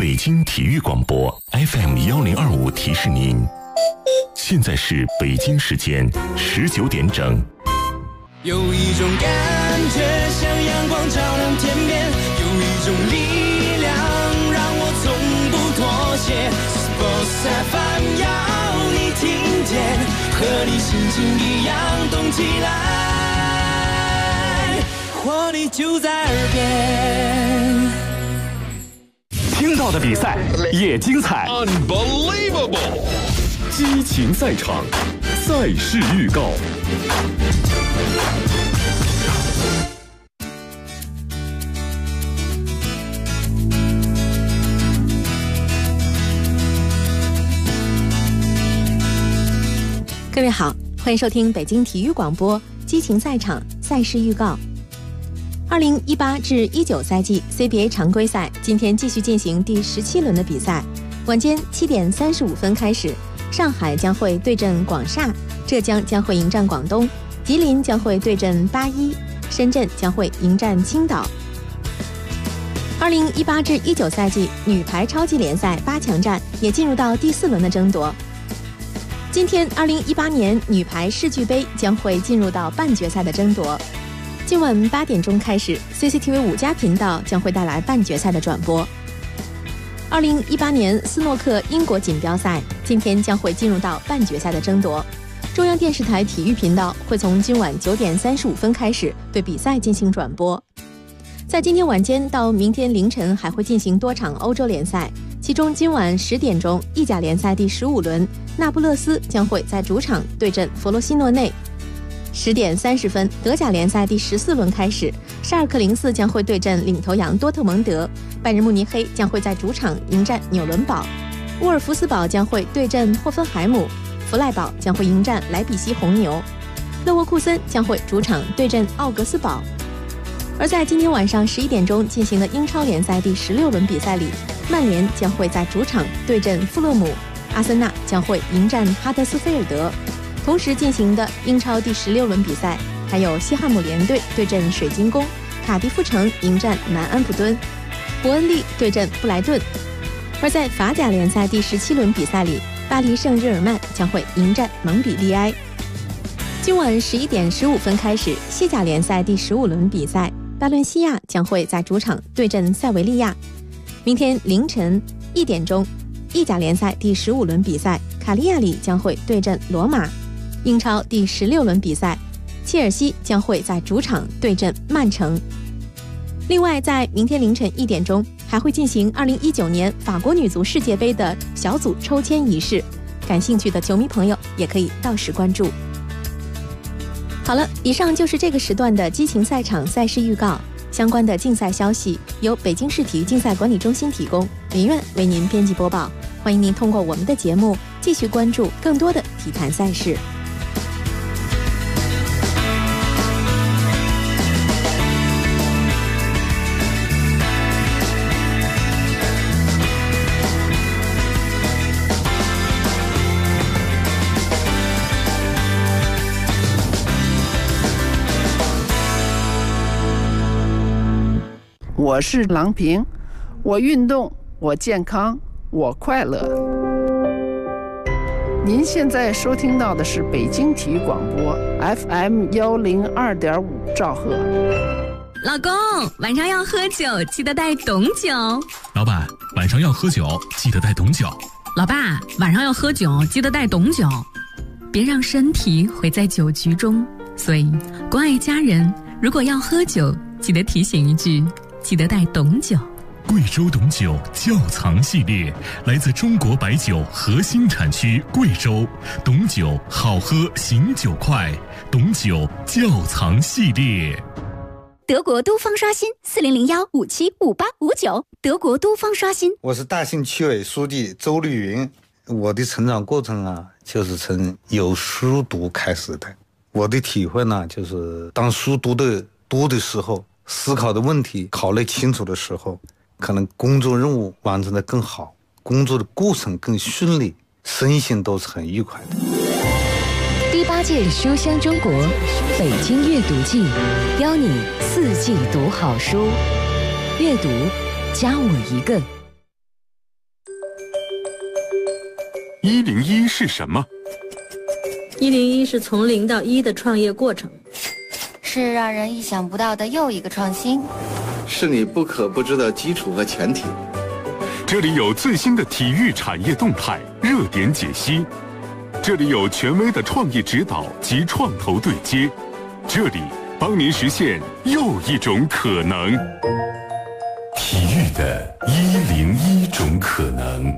北京体育广播 FM1025提示您，现在是北京时间19点整。 有一种感觉像阳光照亮天边，有一种力量让我从不妥协。Sports FM 要你听见，和你心情一样动起来，活力就在耳边。 听到的比赛也精彩 Unbelievable 激情赛场，赛事预告。 各位好，欢迎收听北京体育广播激情赛场赛事预告。2018至19赛季 CBA 常规赛今天继续进行第17轮的比赛，晚间7点35分开始，上海将会对阵广厦，浙江将会迎战广东，吉林将会对阵81，深圳将会迎战青岛。2018至19赛季女排超级联赛8强战也进入到第4轮的争夺。今天2018年女排世俱杯将会进入到半决赛的争夺。今晚8点钟开始 CCTV 5家频道将会带来半决赛的转播。2018年斯诺克英国锦标赛今天将会进入到半决赛的争夺，中央电视台体育频道会从今晚9点35分开始对比赛进行转播。在今天晚间到明天凌晨还会进行多场欧洲联赛，其中今晚10点钟意甲联赛第15轮，那不勒斯将会在主场对阵佛罗西诺内。10点30分，德甲联赛第14轮开始，沙尔克04将会对阵领头羊多特蒙德，拜仁慕尼黑将会在主场迎战纽伦堡，沃尔夫斯堡将会对阵霍芬海姆，弗赖堡将会迎战莱比锡红牛，勒沃库森将会主场对阵奥格斯堡。而在今天晚上11点钟进行的英超联赛第16轮比赛里，曼联将会在主场对阵富勒姆，阿森纳将会迎战哈德斯菲尔德。同时进行的英超第16轮比赛还有西汉姆联队对阵水晶宫，卡迪夫城迎战南安普敦，伯恩利对阵布莱顿。而在法甲联赛第17轮比赛里，巴黎圣日耳曼将会迎战蒙彼利埃。今晚11点15分开始，西甲联赛第15轮比赛，巴伦西亚将会在主场对阵塞维利亚。明天凌晨1点钟，意甲联赛第15轮比赛，卡利亚里将会对阵罗马。英超第16轮比赛，切尔西将会在主场对阵曼城。另外在明天凌晨1点钟还会进行2019年法国女足世界杯的小组抽签仪式，感兴趣的球迷朋友也可以到时关注。好了，以上就是这个时段的激情赛场赛事预告，相关的竞赛消息由北京市体育竞赛管理中心提供，林苑为您编辑播报。欢迎您通过我们的节目继续关注更多的体坛赛事。 我是郎平，我运动，我健康，我快乐。您现在收听到的是北京体育广播 FM102.5兆赫。 老公，晚上要喝酒，记得带董酒。 老板，晚上要喝酒，记得带董酒。 老爸，晚上要喝酒，记得带董酒。别让身体毁在酒局中。所以，关爱家人，如果要喝酒，记得提醒一句，记得带董酒。 贵州董酒窖藏系列来自中国白酒核心产区贵州，董酒好喝醒酒快，董酒窖藏系列。 德国都方刷新4001575859，德国都方刷新。 我是大兴区委书记周绿云。我的成长过程啊，就是从有书读开始的。我的体会呢，就是当书读的多的时候，思考的问题考虑清楚的时候，可能工作任务完成的更好，工作的过程更顺利，身心都是很愉快的。 第8届书香中国北京阅读季，邀你4季读好书，阅读加我一个。 101是什么 ？101是从0到1的创业过程， 是让人意想不到的又一个创新， 是你不可不知的基础和前提。 这里有最新的体育产业动态、热点解析，这里有权威的创业指导及创投对接，这里帮您实现又一种可能。体育的101种可能。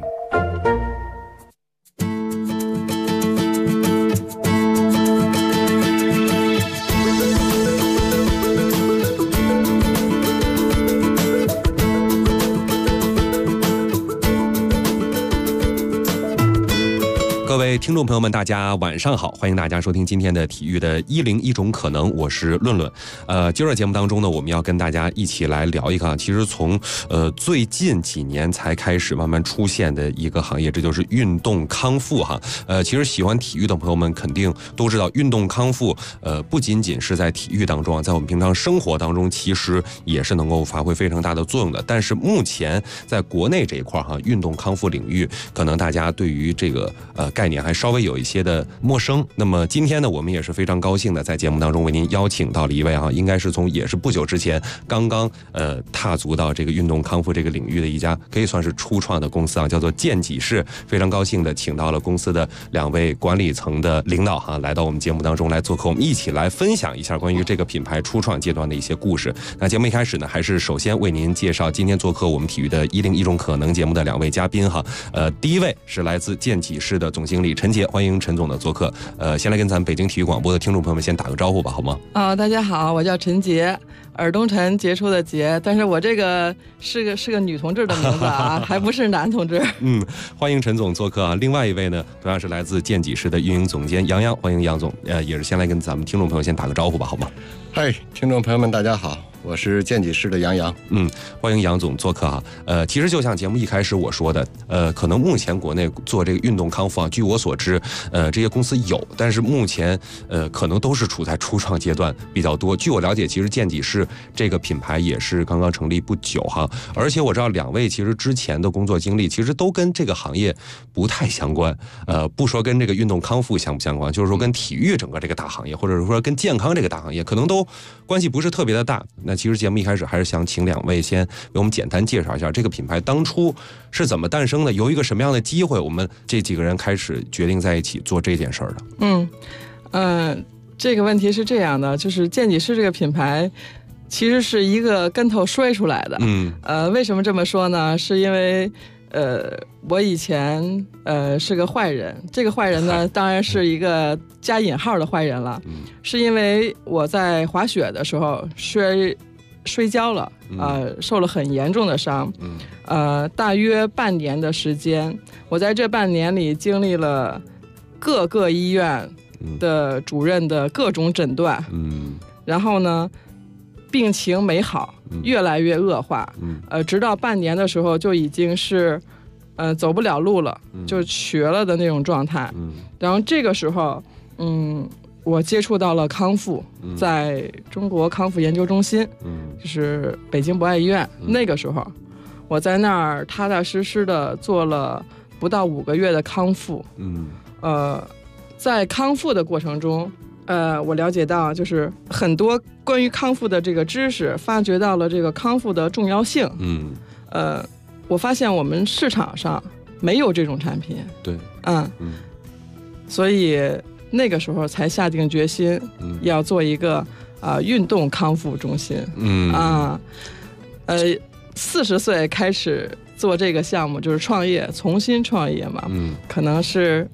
各位听众朋友们，大家晚上好，欢迎大家收听今天的体育的101种可能，我是论论。今儿节目当中呢，我们要跟大家一起来聊一个，其实从最近几年才开始慢慢出现的一个行业，这就是运动康复哈。其实喜欢体育的朋友们肯定都知道，运动康复不仅仅是在体育当中，在我们平常生活当中，其实也是能够发挥非常大的作用的。但是目前在国内这一块哈，运动康复领域，可能大家对于这个概念还稍微有一些的陌生。那么今天呢，我们也是非常高兴的在节目当中为您邀请到了一位应该是也是不久之前刚刚踏足到这个运动康复这个领域的一家可以算是初创的公司叫做健己士。非常高兴的请到了公司的2位管理层的领导来到我们节目当中来做客，我们一起来分享一下关于这个品牌初创阶段的一些故事。那节目一开始呢，还是首先为您介绍今天做客我们体育的101种可能节目的2位嘉宾第一位是来自健己士的总经理陈杰，欢迎陈总的做客。先来跟咱们北京体育广播的听众朋友们先打个招呼吧，好吗？ 大家好，我叫陈杰，尔东陈，杰出的杰，但是我这个是个女同志的名字还不是男同志。 欢迎陈总做客另外一位呢，同样是来自健己士的运营总监杨洋，欢迎杨总。也是先来跟咱们听众朋友先打个招呼吧，好吗？ 嗨，听众朋友们，大家好。我是健己士的杨洋。 欢迎杨总做客其实就像节目一开始我说的，可能目前国内做这个运动康复据我所知，这些公司有，但是目前可能都是处在初创阶段比较多。据我了解，其实健己士这个品牌也是刚刚成立不久而且我知道2位其实之前的工作经历其实都跟这个行业不太相关，不说跟这个运动康复相不相关，就是说跟体育整个这个大行业，或者说跟健康这个大行业，可能都关系不是特别的大。那其实节目一开始还是想请2位先为我们简单介绍一下这个品牌当初是怎么诞生的，由一个什么样的机会，我们这几个人开始决定在一起做这件事儿的。这个问题是这样的，就是健己士这个品牌其实是一个跟头摔出来的。为什么这么说呢？是因为我以前是个坏人，这个坏人呢当然是一个加引号的坏人了，是因为我在滑雪的时候摔跤了，受了很严重的伤，大约半年的时间，我在这半年里经历了各个医院的主任的各种诊断，然后呢病情没好，越来越恶化，直到半年的时候就已经是走不了路了，就瘸了的那种状态。然后这个时候我接触到了康复，在中国康复研究中心，就是北京博爱医院。那个时候我在那儿踏踏实实的做了不到5个月的康复。在康复的过程中我了解到就是很多关于康复的这个知识，发掘到了这个康复的重要性。我发现我们市场上没有这种产品。 对。 所以那个时候才下定决心要做一个运动康复中心。40岁开始做这个项目，就是创业，重新创业嘛。可能是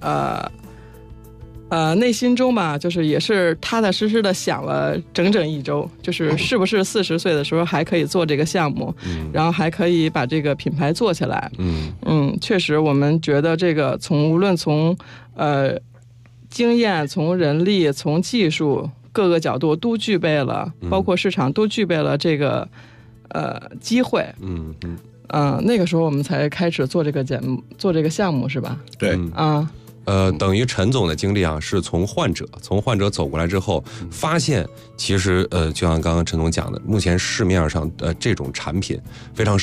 内心中吧，就是也是踏踏实实的想了整整1周，就是是不是40岁的时候还可以做这个项目，然后还可以把这个品牌做起来。确实我们觉得这个无论从经验、从人力、从技术各个角度都具备了，包括市场都具备了这个机会。那个时候我们才开始做这个项目，是吧？ 对。 等于陈总的经历是从患者走过来之后，发现其实就像刚刚陈总讲的，目前市面上这种产品非常少，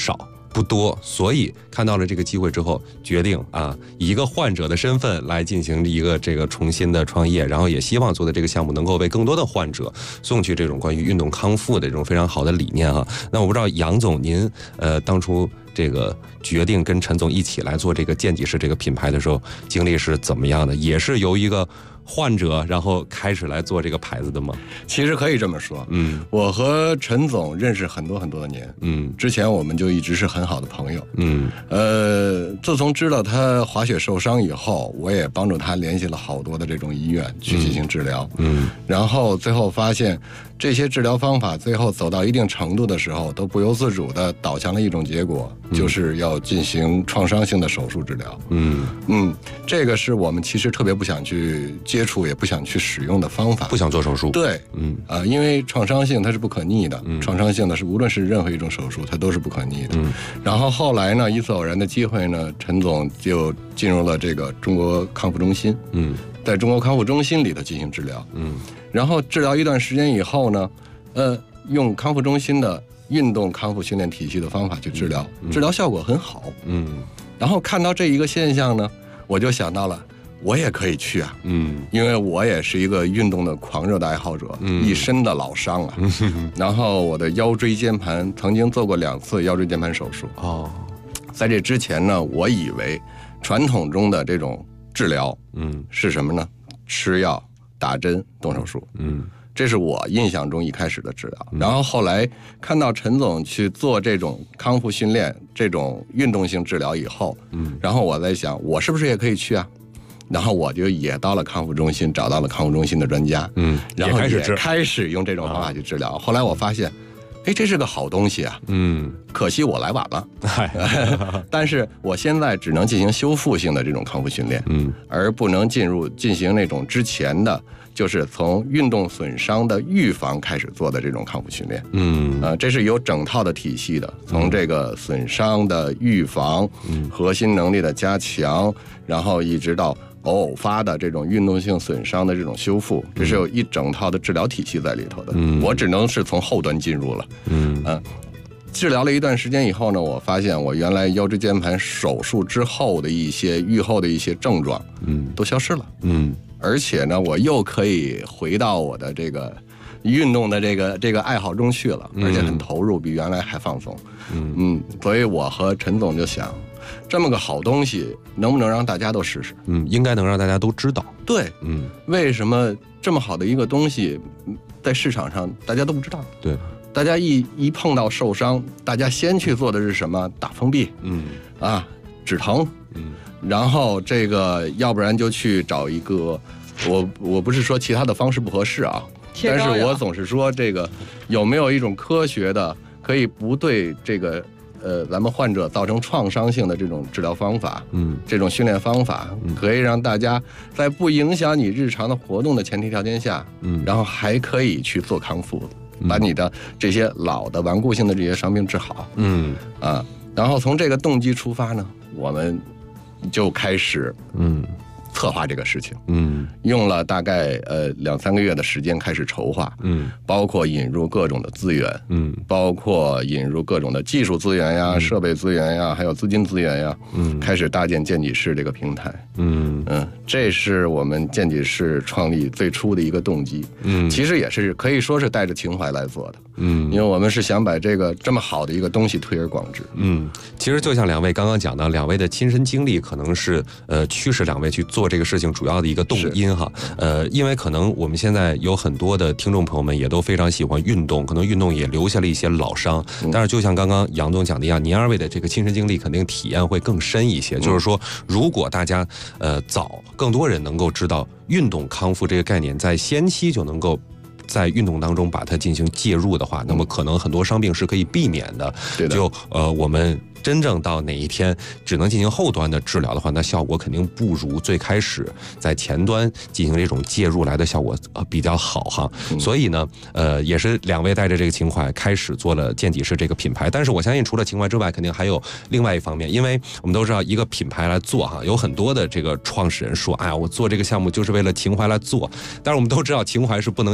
不多，所以看到了这个机会之后，决定以一个患者的身份来进行一个这个重新的创业，然后也希望做的这个项目能够为更多的患者送去这种关于运动康复的这种非常好的理念哈。那我不知道杨总您当初这个决定跟陈总一起来做这个健己士这个品牌的时候，经历是怎么样的？也是由一个患者然后开始来做这个牌子的吗？ 其实可以这么说，我和陈总认识很多很多的年，之前我们就一直是很好的朋友，自从知道他滑雪受伤以后，我也帮助他联系了好多的这种医院去进行治疗，然后最后发现这些治疗方法最后走到一定程度的时候，都不由自主的导向了一种结果，就是要进行创伤性的手术治疗。这个是我们其实特别不想去接触，也不想去使用的方法， 不想做手术。 对，因为创伤性它是不可逆的，创伤性的是无论是任何一种手术，它都是不可逆的。然后后来呢，一次偶然的机会呢，陈总就进入了这个中国康复中心，在中国康复中心里头进行治疗，然后治疗一段时间以后呢，用康复中心的运动康复训练体系的方法去治疗，治疗效果很好，然后看到这一个现象呢，我就想到了我也可以去啊，因为我也是一个运动的狂热的爱好者，一身的老伤啊，然后我的腰椎间盘曾经做过2次腰椎间盘手术，在这之前呢，我以为传统中的这种治疗，是什么呢？吃药、打针、动手术，这是我印象中一开始的治疗。然后后来看到陈总去做这种康复训练、这种运动性治疗以后，然后我在想，我是不是也可以去啊？然后我就也到了康复中心，找到了康复中心的专家，然后也开始用这种方法去治疗。后来我发现，这是个好东西啊，可惜我来晚了，但是我现在只能进行修复性的这种康复训练，而不能进行那种之前的，就是从运动损伤的预防开始做的这种康复训练，这是有整套的体系的，从这个损伤的预防、核心能力的加强，然后一直到偶发的这种运动性损伤的这种修复，这是有一整套的治疗体系在里头的，我只能是从后端进入了，治疗了一段时间以后呢，我发现我原来腰椎间盘手术之后的一些愈后的一些症状，都消失了，而且呢，我又可以回到我的这个运动的这个爱好中去了，而且很投入，比原来还放松，所以我和陈总就想，这么个好东西能不能让大家都试试？ 应该能让大家都知道。 对，为什么这么好的一个东西在市场上大家都不知道？ 对， 大家一碰到受伤，大家先去做的是什么？打封闭，止疼，然后这个要不然就去找一个，我不是说其他的方式不合适啊，但是我总是说这个有没有一种科学的可以不对这个咱们患者造成创伤性的这种治疗方法，这种训练方法，可以让大家在不影响你日常的活动的前提条件下，然后还可以去做康复，把你的这些老的顽固性的这些伤病治好，然后从这个动机出发呢，我们就开始策划这个事情，用了大概2-3个月的时间开始筹划，包括引入各种的资源，包括引入各种的技术资源呀、设备资源呀，还有资金资源呀，开始搭建健己士这个平台，这是我们健己士创立最初的一个动机，其实也是可以说是带着情怀来做的，因为我们是想把这么好的一个东西推而广之， 其实就像两位刚刚讲的，两位的亲身经历可能是驱使两位去做这个事情主要的一个动因哈，因为可能我们现在有很多的听众朋友们也都非常喜欢运动，可能运动也留下了一些老伤，但是就像刚刚杨总讲的一样，您二位的这个亲身经历肯定体验会更深一些，就是说如果大家更多人能够知道运动康复这个概念，在先期就能够在运动当中把它进行介入的话，那么可能很多伤病是可以避免的。就我们真正到哪一天只能进行后端的治疗的话，那效果肯定不如最开始在前端进行这种介入来的效果比较好哈。所以呢，也是两位带着这个情怀开始做了健己士这个品牌。但是我相信除了情怀之外，肯定还有另外一方面，因为我们都知道一个品牌来做哈，有很多的这个创始人说，哎呀，我做这个项目就是为了情怀来做。但是我们都知道情怀是不能养一个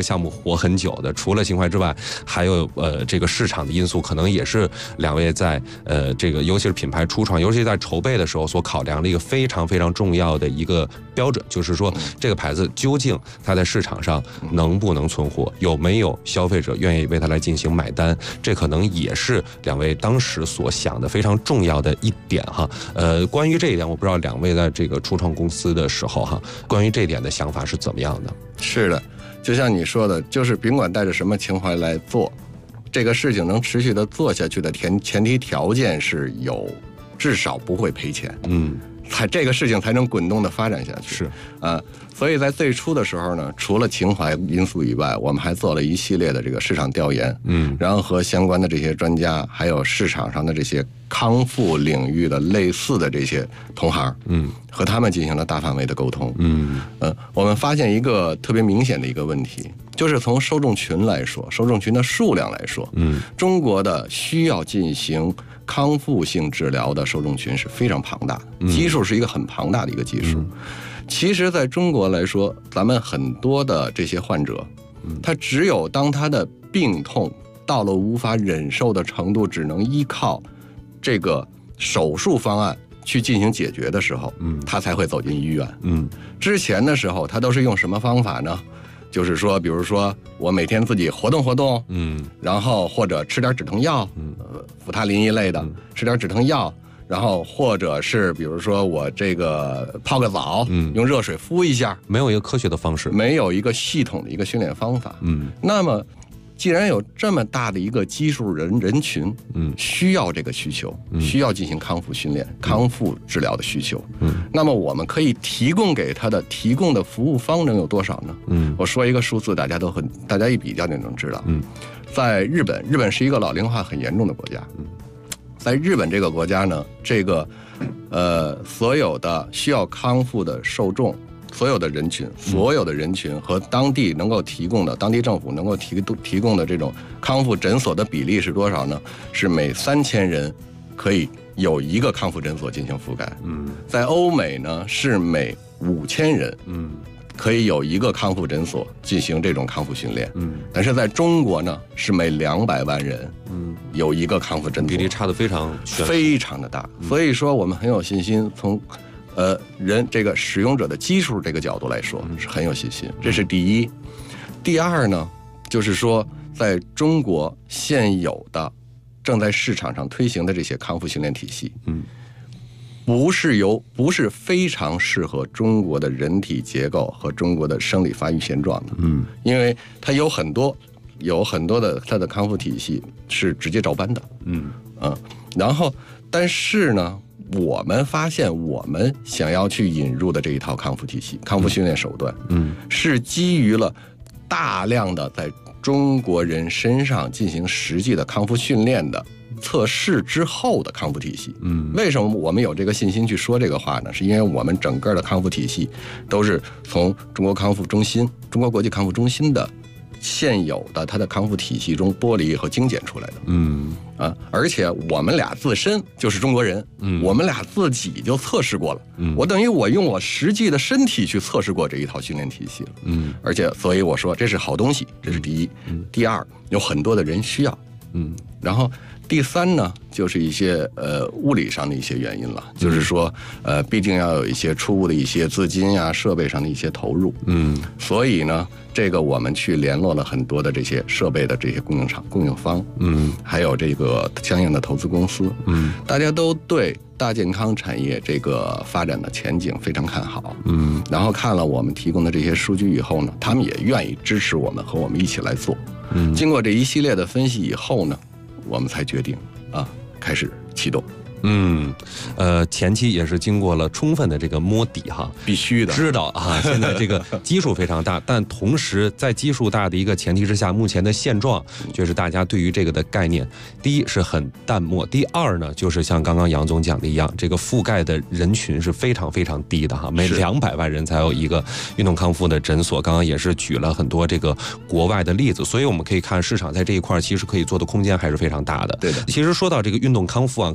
项目活很久的，除了情怀之外，还有这个市场的因素，可能也是两位在这个尤其是品牌初创，尤其在筹备的时候所考量的一个非常非常重要的一个标准，就是说这个牌子究竟它在市场上能不能存活，有没有消费者愿意为它来进行买单，这可能也是两位当时所想的非常重要的一点哈。关于这一点，我不知道两位在这个初创公司的时候哈，关于这一点的想法是怎么样的？ 是的，就像你说的，就是甭管带着什么情怀来做，这个事情能持续的做下去的前提条件是有至少不会赔钱，这个事情才能滚动的发展下去。 是所以在最初的时候呢，除了情怀因素以外，我们还做了一系列的这个市场调研，然后和相关的这些专家，还有市场上的这些康复领域的类似的这些同行，和他们进行了大范围的沟通，我们发现一个特别明显的一个问题，就是从受众群来说，受众群的数量来说，中国的需要进行康复性治疗的受众群是非常庞大的，基数是一个很庞大的一个基数。其实在中国来说，咱们很多的这些患者，他只有当他的病痛到了无法忍受的程度，只能依靠这个手术方案去进行解决的时候，他才会走进医院。之前的时候他都是用什么方法呢？就是说，比如说我每天自己活动活动，然后或者吃点止疼药，扶他林一类的，吃点止疼药，然后或者是比如说我这个泡个澡，用热水敷一下， 没有一个科学的方式， 没有一个系统的一个训练方法。那么既然有这么大的一个基数人群，需要这个需求，需要进行康复训练、康复治疗的需求，那么我们可以提供给他的提供的服务方能有多少呢？我说一个数字，大家一比较就能知道。在日本是一个老龄化很严重的国家，在日本这个国家呢，这个所有的需要康复的受众。所有的人群和当地能够提供的，当地政府能够提供的这种康复诊所的比例是多少呢？是每3000人可以有一个康复诊所进行覆盖。在欧美呢是每5000人，可以有一个康复诊所进行这种康复训练。但是在中国呢是每200万人，有一个康复诊所， 比例差得非常的大。所以说我们很有信心，从这个使用者的基数这个角度来说，是很有信心。这是第一。第二呢，就是说在中国现有的正在市场上推行的这些康复训练体系，不是非常适合中国的人体结构和中国的生理发育现状的。因为它有很多的它的康复体系是直接照搬的。然后但是呢，我们发现我们想要去引入的这一套康复体系、康复训练手段，是基于了大量的在中国人身上进行实际的康复训练的测试之后的康复体系。为什么我们有这个信心去说这个话呢？是因为我们整个的康复体系都是从中国国际康复中心的现有的它的康复体系中剥离和精简出来的。而且我们俩自身就是中国人，我们俩自己就测试过了。我等于我用我实际的身体去测试过这一套训练体系了。而且所以我说这是好东西，这是第一。第二，有很多的人需要。然后第三呢，就是一些物理上的一些原因了，就是说毕竟要有一些初步的一些资金呀、设备上的一些投入。所以呢，这个我们去联络了很多的这些设备的这些供应方，还有这个相应的投资公司。大家都对大健康产业这个发展的前景非常看好。然后看了我们提供的这些数据以后呢，他们也愿意支持我们，和我们一起来做。经过这一系列的分析以后呢，我们才决定开始启动。 前期也是经过了充分的这个摸底哈， 必须的， 知道现在这个基数非常大，但同时在基数大的一个前提之下，目前的现状就是大家对于这个的概念，第一是很淡漠，第二呢，就是像刚刚杨总讲的一样，这个覆盖的人群是非常非常低的哈，每200万人才有一个运动康复的诊所。刚刚也是举了很多这个国外的例子，所以我们可以看市场在这一块其实可以做的空间还是非常大的。 对的。 其实说到这个运动康复可能现在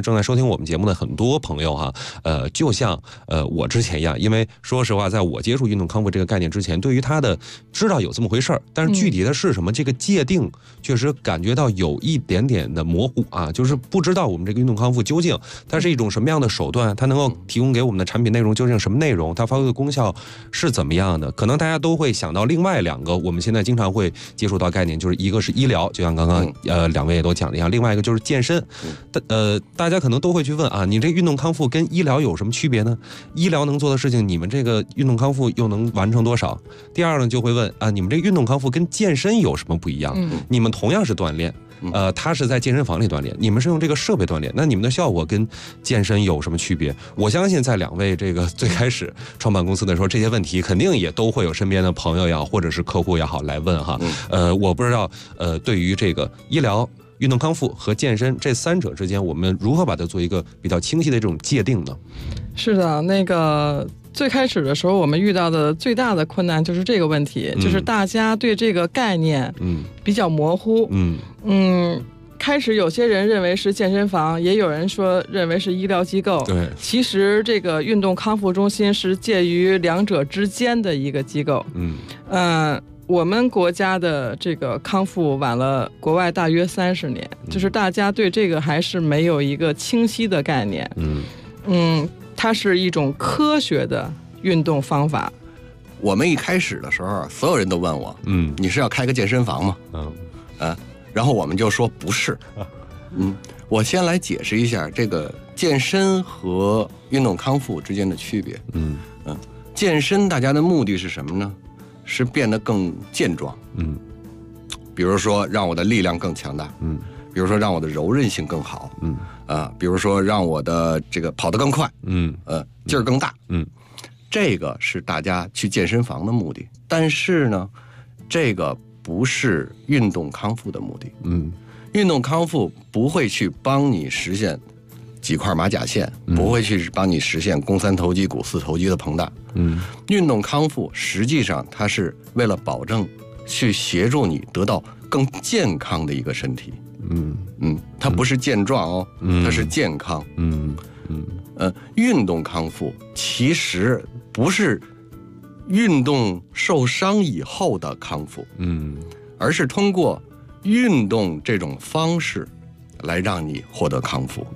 正在收听我们节目的很多朋友哈，就像我之前一样，因为说实话，在我接触运动康复这个概念之前，对于它的知道有这么回事儿，但是具体的是什么，这个界定确实感觉到有一点点的模糊啊，就是不知道我们这个运动康复究竟它是一种什么样的手段，它能够提供给我们的产品内容究竟什么内容，它发挥的功效是怎么样的？可能大家都会想到另外2个，我们现在经常会接触到概念，就是一个是医疗，就像刚刚2位也都讲的一样，另外一个就是健身。大家可能都会去问啊，你这运动康复跟医疗有什么区别呢？医疗能做的事情，你们这个运动康复又能完成多少？第二呢，就会问啊，你们这运动康复跟健身有什么不一样？你们同样是锻炼。他是在健身房里锻炼，你们是用这个设备锻炼，那你们的效果跟健身有什么区别？我相信在2位这个最开始创办公司的时候，这些问题肯定也都会有身边的朋友也好，或者是客户也好来问哈。我不知道对于这个医疗、运动康复和健身这3者之间，我们如何把它做一个比较清晰的这种界定呢？ 是的，那个最开始的时候，我们遇到的最大的困难就是这个问题，就是大家对这个概念比较模糊。开始有些人认为是健身房，也有人说认为是医疗机构。 对， 其实这个运动康复中心是介于2者之间的一个机构。我们国家的这个康复晚了国外大约30年，就是大家对这个还是没有一个清晰的概念。它是一种科学的运动方法。 我们一开始的时候，所有人都问我，你是要开个健身房吗？然后我们就说不是。我先来解释一下这个健身和运动康复之间的区别。健身大家的目的是什么呢？是变得更健壮。比如说让我的力量更强大。比如说让我的柔韧性更好。比如说让我的这个跑得更快。劲儿更大。这个是大家去健身房的目的。但是呢，这个不是运动康复的目的。运动康复不会去帮你实现几块马甲线，不会去帮你实现肱3头肌、股4头肌的膨大。运动康复实际上它是为了保证去协助你得到更健康的一个身体。它不是健壮哦，它是健康。运动康复其实不是运动受伤以后的康复，而是通过运动这种方式来让你获得康复。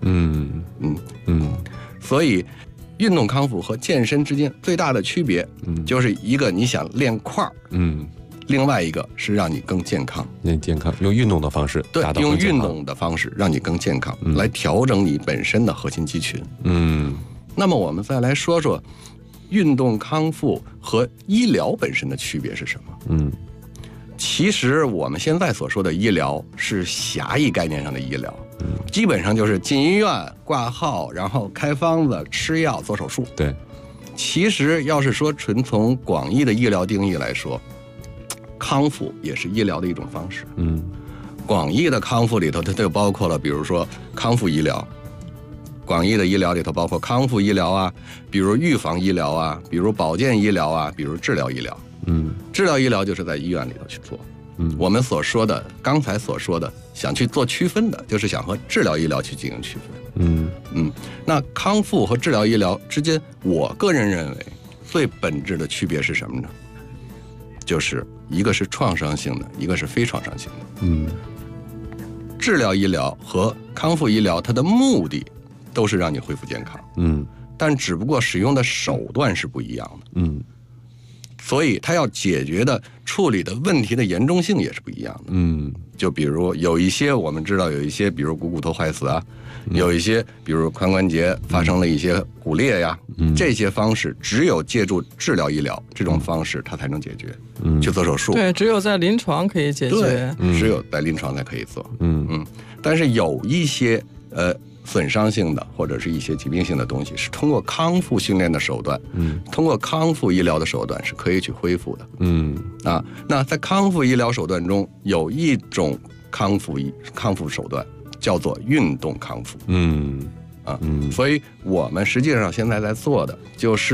所以运动康复和健身之间最大的区别，就是一个你想练块儿，另外一个是让你更健康。 用运动的方式达到更健康。 用运动的方式让你更健康，来调整你本身的核心肌群。那么我们再来说说运动康复和医疗本身的区别是什么？其实我们现在所说的医疗是狭义概念上的医疗，基本上就是进医院挂号，然后开方子吃药做手术。 对， 其实要是说纯从广义的医疗定义来说，康复也是医疗的一种方式。广义的康复里头，它就包括了，比如说康复医疗。广义的医疗里头包括康复医疗啊，比如预防医疗啊，比如保健医疗啊，比如治疗医疗。治疗医疗就是在医院里头去做。我们所说的刚才所说的想去做区分的，就是想和治疗医疗去进行区分。那康复和治疗医疗之间，我个人认为最本质的区别是什么呢？就是一个是创伤性的，一个是非创伤性的。治疗医疗和康复医疗，它的目的都是让你恢复健康。但只不过使用的手段是不一样的。所以它要解决的、处理的问题的严重性也是不一样的。就比如有一些我们知道，有一些比如股骨头坏死啊，有一些比如髋关节发生了一些骨裂呀，这些方式只有借助治疗医疗这种方式它才能解决。去做手术， 对，只有在临床可以解决。 只有在临床才可以做。但是有一些损伤性的或者是一些疾病性的东西，是通过康复训练的手段，通过康复医疗的手段是可以去恢复的。那在康复医疗手段中，有一种康复手段叫做运动康复。所以我们实际上现在在做的就是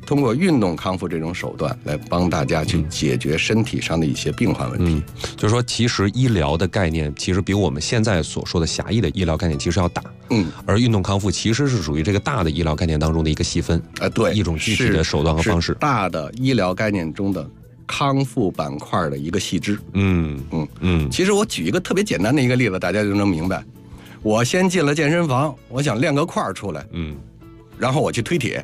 通过运动康复这种手段来帮大家去解决身体上的一些病患问题。 就是说，其实医疗的概念其实比我们现在所说的狭义的医疗概念其实要大。而运动康复其实是属于这个大的医疗概念当中的一个细分。 对， 一种具体的手段和方式。 大的医疗概念中的康复板块的一个细支。其实我举一个特别简单的一个例子，大家就能明白。我先进了健身房，我想练个块出来，然后我去推铁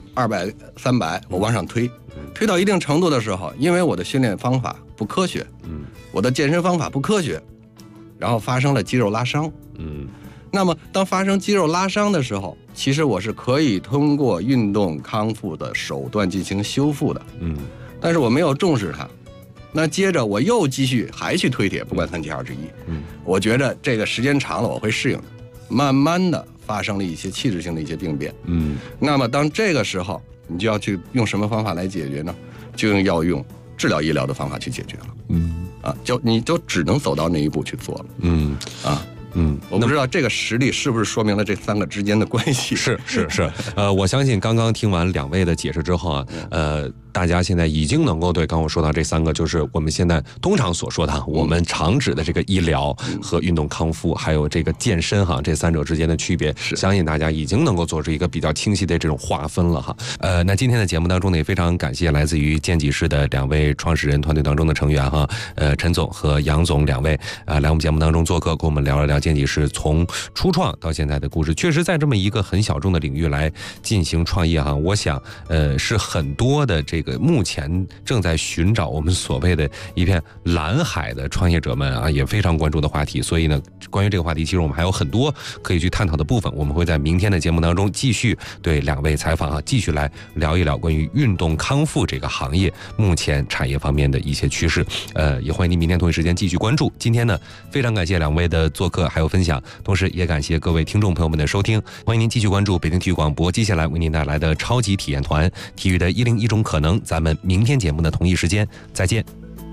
，200、300，我往上推，推到一定程度的时候，因为我的训练方法不科学，我的健身方法不科学，然后发生了肌肉拉伤，那么当发生肌肉拉伤的时候，其实我是可以通过运动康复的手段进行修复的，但是我没有重视它。那接着我又继续还去推铁，不管3七2之一，我觉得这个时间长了我会适应的，慢慢的发生了一些器质性的一些病变，那么当这个时候，你就要去用什么方法来解决呢？就要用治疗医疗的方法去解决了，你就只能走到那一步去做了，我不知道这个实例是不是说明了这3个之间的关系？ 是，我相信刚刚听完2位的解释之后啊，大家现在已经能够对刚我说到这3个，就是我们现在通常所说的我们常指的这个医疗和运动康复，还有这个健身这3者之间的区别，相信大家已经能够做出一个比较清晰的这种划分了那今天的节目当中呢，也非常感谢来自于健己士的2位创始人团队当中的成员陈总和杨总2位来我们节目当中做客，跟我们聊了聊健己士从初创到现在的故事。确实在这么一个很小众的领域来进行创业我想是很多的这个目前正在寻找我们所谓的一片蓝海的创业者们也非常关注的话题。所以呢，关于这个话题，其实我们还有很多可以去探讨的部分。我们会在明天的节目当中继续对2位采访继续来聊一聊关于运动康复这个行业目前产业方面的一些趋势。也欢迎您明天同一时间继续关注。今天呢，非常感谢2位的做客还有分享，同时也感谢各位听众朋友们的收听。欢迎您继续关注北京体育广播接下来为您带来的超级体验团体育的101种可能。咱们明天节目的同一时间再见。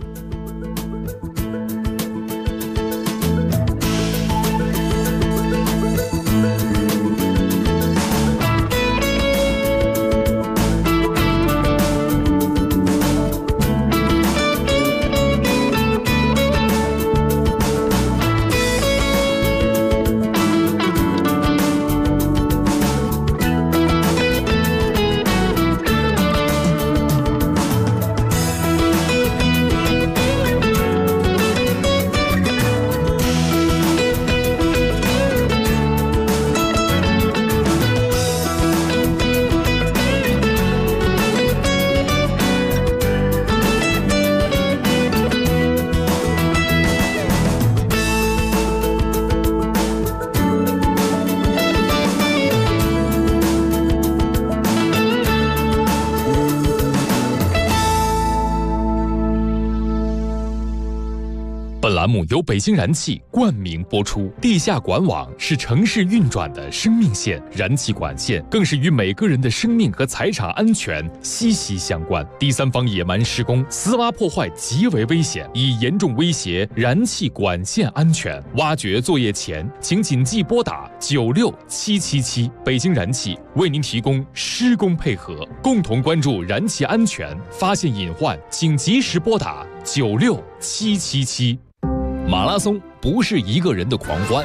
本栏目由北京燃气冠名播出。地下管网是城市运转的生命线，燃气管线更是与每个人的生命和财产安全息息相关。第三方野蛮施工、私挖破坏极为危险，已严重威胁燃气管线安全。挖掘作业前，请谨记拨打96777。北京燃气为您提供施工配合，共同关注燃气安全，发现隐患请及时拨打96777。马拉松不是一个人的狂欢，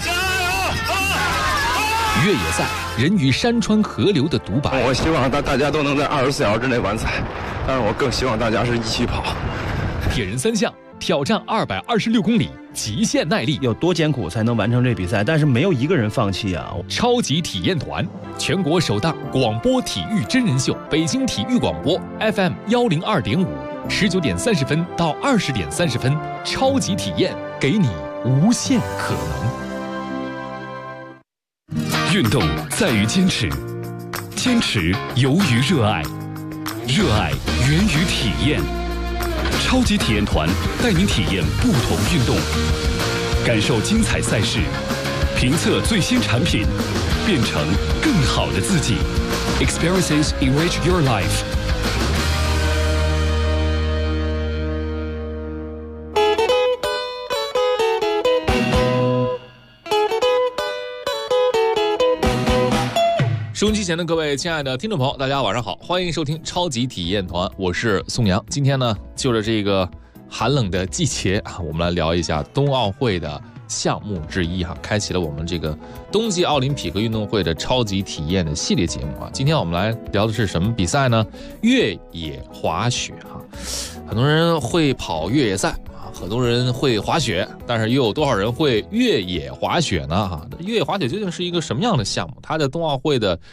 越野赛人与山川河流的独白。 我希望大家都能在24小时之内完赛，但是我更希望大家是一起跑。 铁人3项挑战226公里，极限耐力， 有多艰苦才能完成这比赛？但是没有一个人放弃啊！ 超级体验团，全国首档广播体育真人秀，北京体育广播 FM 102.5，19:30到20:30，超级体验，给你无限可能。运动在于坚持，坚持由于热爱，热爱源于体验。超级体验团带您体验不同运动，感受精彩赛事，评测最新产品，变成更好的自己。Experiences enrich your life。 收音机前的各位亲爱的听众朋友，大家晚上好，欢迎收听超级体验团，我是宋阳。今天呢，就着这个寒冷的季节啊，我们来聊一下冬奥会的项目之一哈，开启了我们这个冬季奥林匹克运动会的超级体验的系列节目啊。今天我们来聊的是什么比赛呢？越野滑雪哈，很多人会跑越野赛啊，很多人会滑雪，但是又有多少人会越野滑雪呢？哈，越野滑雪究竟是一个什么样的项目？它在冬奥会的